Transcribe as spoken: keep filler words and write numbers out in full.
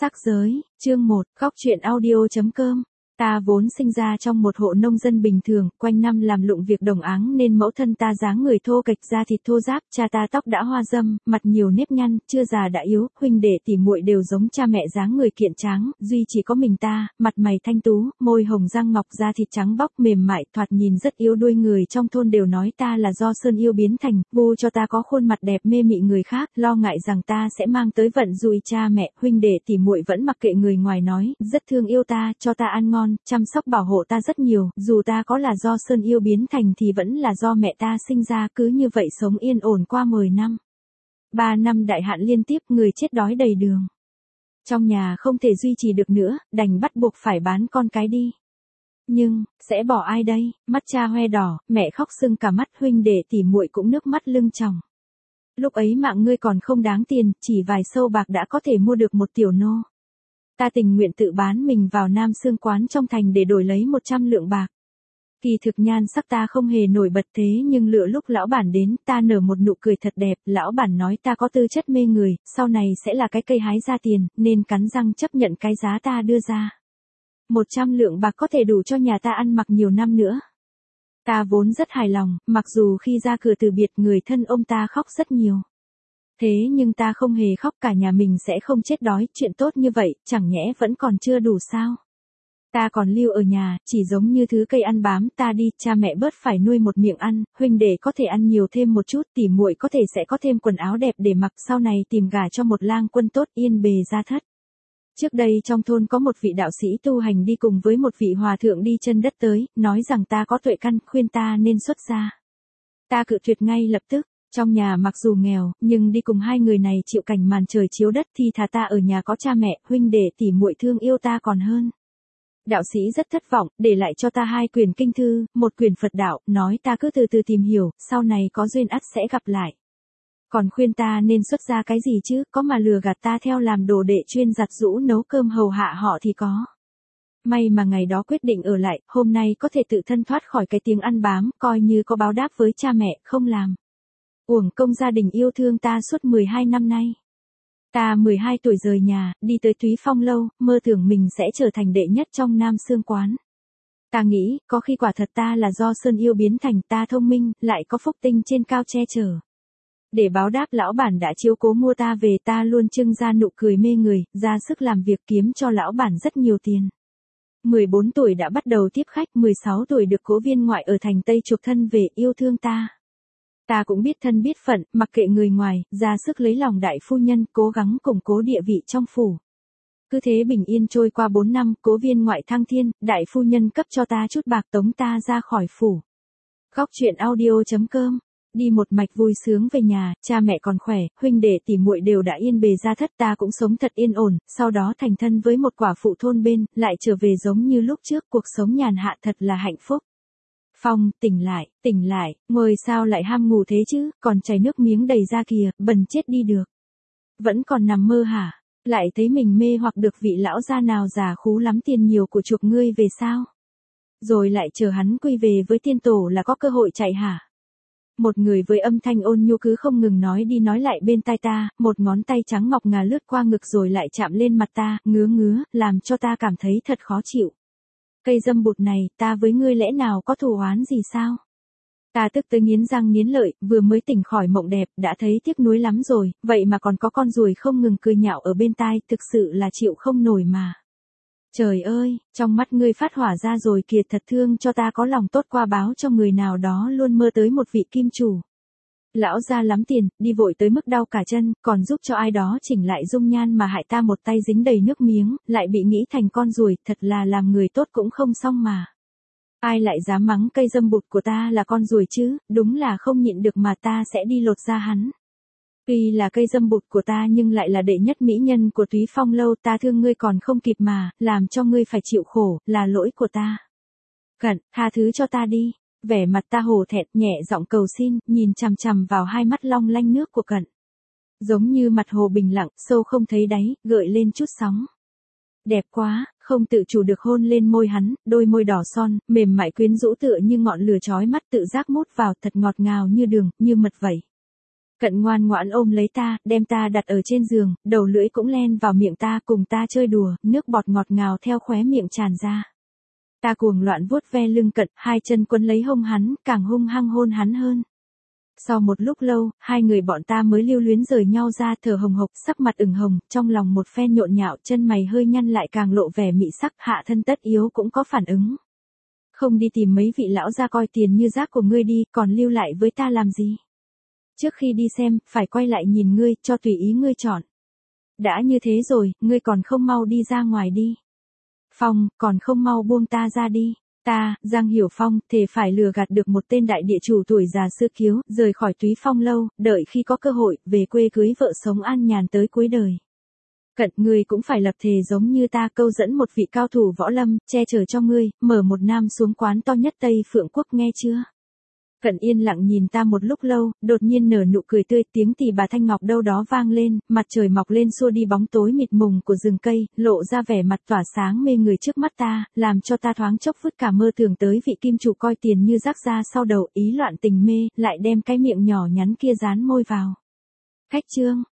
Sắc giới, chương một, góc truyện audio.com. Ta vốn sinh ra trong một hộ nông dân bình thường, quanh năm làm lụng việc đồng áng nên mẫu thân ta dáng người thô kệch, da thịt thô ráp, cha ta tóc đã hoa râm, mặt nhiều nếp nhăn, chưa già đã yếu, huynh đệ tỉ muội đều giống cha mẹ dáng người kiện tráng, duy chỉ có mình ta, mặt mày thanh tú, môi hồng răng ngọc, da thịt trắng bóc mềm mại, thoạt nhìn rất yếu đuôi, người trong thôn đều nói ta là do sơn yêu biến thành, bu cho ta có khuôn mặt đẹp mê mị người khác, lo ngại rằng ta sẽ mang tới vận rủi cha mẹ, huynh đệ tỉ muội vẫn mặc kệ người ngoài nói, rất thương yêu ta, cho ta ăn ngon, chăm sóc bảo hộ ta rất nhiều, dù ta có là do sơn yêu biến thành thì vẫn là do mẹ ta sinh ra, cứ như vậy sống yên ổn qua mười năm. Ba năm đại hạn liên tiếp, người chết đói đầy đường. Trong nhà không thể duy trì được nữa, đành bắt buộc phải bán con cái đi. Nhưng, sẽ bỏ ai đây? Mắt cha hoe đỏ, mẹ khóc sưng cả mắt, huynh đệ tỉ muội cũng nước mắt lưng tròng. Lúc ấy mạng ngươi còn không đáng tiền, chỉ vài sâu bạc đã có thể mua được một tiểu nô. Ta tình nguyện tự bán mình vào Nam Xương quán trong thành để đổi lấy một trăm lượng bạc. Kỳ thực nhan sắc ta không hề nổi bật thế nhưng lựa lúc lão bản đến, ta nở một nụ cười thật đẹp, lão bản nói ta có tư chất mê người, sau này sẽ là cái cây hái ra tiền, nên cắn răng chấp nhận cái giá ta đưa ra. Một trăm lượng bạc có thể đủ cho nhà ta ăn mặc nhiều năm nữa. Ta vốn rất hài lòng, mặc dù khi ra cửa từ biệt người thân ông ta khóc rất nhiều. Thế nhưng ta không hề khóc, cả nhà mình sẽ không chết đói, chuyện tốt như vậy, chẳng nhẽ vẫn còn chưa đủ sao? Ta còn lưu ở nhà, chỉ giống như thứ cây ăn bám, ta đi, cha mẹ bớt phải nuôi một miệng ăn, huynh đệ có thể ăn nhiều thêm một chút, tỉ muội có thể sẽ có thêm quần áo đẹp để mặc, sau này tìm gả cho một lang quân tốt, yên bề gia thất. Trước đây trong thôn có một vị đạo sĩ tu hành đi cùng với một vị hòa thượng đi chân đất tới, nói rằng ta có tuệ căn, khuyên ta nên xuất gia. Ta cự tuyệt ngay lập tức. Trong nhà mặc dù nghèo, nhưng đi cùng hai người này chịu cảnh màn trời chiếu đất thì thà ta ở nhà có cha mẹ, huynh đệ tỉ muội thương yêu ta còn hơn. Đạo sĩ rất thất vọng, để lại cho ta hai quyển kinh thư, một quyển Phật đạo, nói ta cứ từ từ tìm hiểu, sau này có duyên ắt sẽ gặp lại. Còn khuyên ta nên xuất gia cái gì chứ, có mà lừa gạt ta theo làm đồ đệ chuyên giặt giũ nấu cơm hầu hạ họ thì có. May mà ngày đó quyết định ở lại, hôm nay có thể tự thân thoát khỏi cái tiếng ăn bám, coi như có báo đáp với cha mẹ, không làm. Uổng công gia đình yêu thương ta suốt mười hai năm nay. Ta mười hai tuổi rời nhà, đi tới Túy Phong lâu, mơ tưởng mình sẽ trở thành đệ nhất trong Nam Xương quán. Ta nghĩ, có khi quả thật ta là do sơn yêu biến thành, ta thông minh, lại có phúc tinh trên cao che chở. Để báo đáp lão bản đã chiếu cố mua ta về, ta luôn trưng ra nụ cười mê người, ra sức làm việc kiếm cho lão bản rất nhiều tiền. mười bốn tuổi đã bắt đầu tiếp khách, mười sáu tuổi được cố viên ngoại ở thành Tây chuộc thân về, yêu thương ta. Ta cũng biết thân biết phận, mặc kệ người ngoài, ra sức lấy lòng đại phu nhân, cố gắng củng cố địa vị trong phủ. Cứ thế bình yên trôi qua bốn năm, cố viên ngoại thăng thiên, đại phu nhân cấp cho ta chút bạc tống ta ra khỏi phủ. Góc truyện audio.com. Đi một mạch vui sướng về nhà, cha mẹ còn khỏe, huynh đệ tỉ muội đều đã yên bề gia thất, ta cũng sống thật yên ổn, sau đó thành thân với một quả phụ thôn bên, lại trở về giống như lúc trước, cuộc sống nhàn hạ thật là hạnh phúc. Phong, tỉnh lại, tỉnh lại, ngồi sao lại ham ngủ thế chứ, còn chảy nước miếng đầy ra kìa, bần chết đi được. Vẫn còn nằm mơ hả? Lại thấy mình mê hoặc được vị lão gia nào già khú lắm tiền nhiều của chuộc ngươi về sao? Rồi lại chờ hắn quy về với tiên tổ là có cơ hội chạy hả? Một người với âm thanh ôn nhu cứ không ngừng nói đi nói lại bên tai ta, một ngón tay trắng ngọc ngà lướt qua ngực rồi lại chạm lên mặt ta, ngứa ngứa, làm cho ta cảm thấy thật khó chịu. Cây dâm bụt này, ta với ngươi lẽ nào có thù oán gì sao? Ta tức tới nghiến răng nghiến lợi, vừa mới tỉnh khỏi mộng đẹp, đã thấy tiếc nuối lắm rồi, vậy mà còn có con ruồi không ngừng cười nhạo ở bên tai, thực sự là chịu không nổi mà. Trời ơi, trong mắt ngươi phát hỏa ra rồi kìa, thật thương cho ta có lòng tốt qua báo cho người nào đó luôn mơ tới một vị kim chủ. Lão gia lắm tiền, đi vội tới mức đau cả chân, còn giúp cho ai đó chỉnh lại dung nhan mà hại ta một tay dính đầy nước miếng, lại bị nghĩ thành con ruồi, thật là làm người tốt cũng không xong mà. Ai lại dám mắng cây dâm bụt của ta là con ruồi chứ, đúng là không nhịn được mà ta sẽ đi lột da hắn. Tuy là cây dâm bụt của ta nhưng lại là đệ nhất mỹ nhân của Túy Phong lâu, ta thương ngươi còn không kịp mà, làm cho ngươi phải chịu khổ, là lỗi của ta. Cận, tha thứ cho ta đi. Vẻ mặt ta hổ thẹn, nhẹ giọng cầu xin, nhìn chằm chằm vào hai mắt long lanh nước của Cận. Giống như mặt hồ bình lặng, sâu không thấy đáy, gợi lên chút sóng. Đẹp quá, không tự chủ được hôn lên môi hắn, đôi môi đỏ son, mềm mại quyến rũ tựa như ngọn lửa chói mắt tự giác mút vào, thật ngọt ngào như đường, như mật vậy. Cận ngoan ngoãn ôm lấy ta, đem ta đặt ở trên giường, đầu lưỡi cũng len vào miệng ta cùng ta chơi đùa, nước bọt ngọt ngào theo khóe miệng tràn ra. Ta cuồng loạn vuốt ve lưng Cận, hai chân quấn lấy hông hắn, càng hung hăng hôn hắn hơn. Sau một lúc lâu, hai người bọn ta mới lưu luyến rời nhau ra, thở hồng hộc, sắc mặt ửng hồng, trong lòng một phen nhộn nhạo, chân mày hơi nhăn lại càng lộ vẻ mị sắc, hạ thân tất yếu cũng có phản ứng. Không đi tìm mấy vị lão ra coi tiền như rác của ngươi đi, còn lưu lại với ta làm gì? Trước khi đi xem, phải quay lại nhìn ngươi, cho tùy ý ngươi chọn. Đã như thế rồi, ngươi còn không mau đi ra ngoài đi. Phong, còn không mau buông ta ra đi. Ta, Giang Hiểu Phong, thề phải lừa gạt được một tên đại địa chủ tuổi già xưa kiếu, rời khỏi Túy Phong lâu, đợi khi có cơ hội, về quê cưới vợ sống an nhàn tới cuối đời. Cận, ngươi cũng phải lập thề giống như ta, câu dẫn một vị cao thủ võ lâm, che chở cho ngươi, mở một nam xuống quán to nhất Tây Phượng Quốc, nghe chưa? Cận yên lặng nhìn ta một lúc lâu, đột nhiên nở nụ cười tươi, tiếng tỳ bà thanh ngọc đâu đó vang lên, mặt trời mọc lên xua đi bóng tối mịt mùng của rừng cây, lộ ra vẻ mặt tỏa sáng mê người trước mắt ta, làm cho ta thoáng chốc vứt cả mơ tưởng tới vị kim chủ coi tiền như rác ra sau đầu, ý loạn tình mê, lại đem cái miệng nhỏ nhắn kia dán môi vào. Khách chương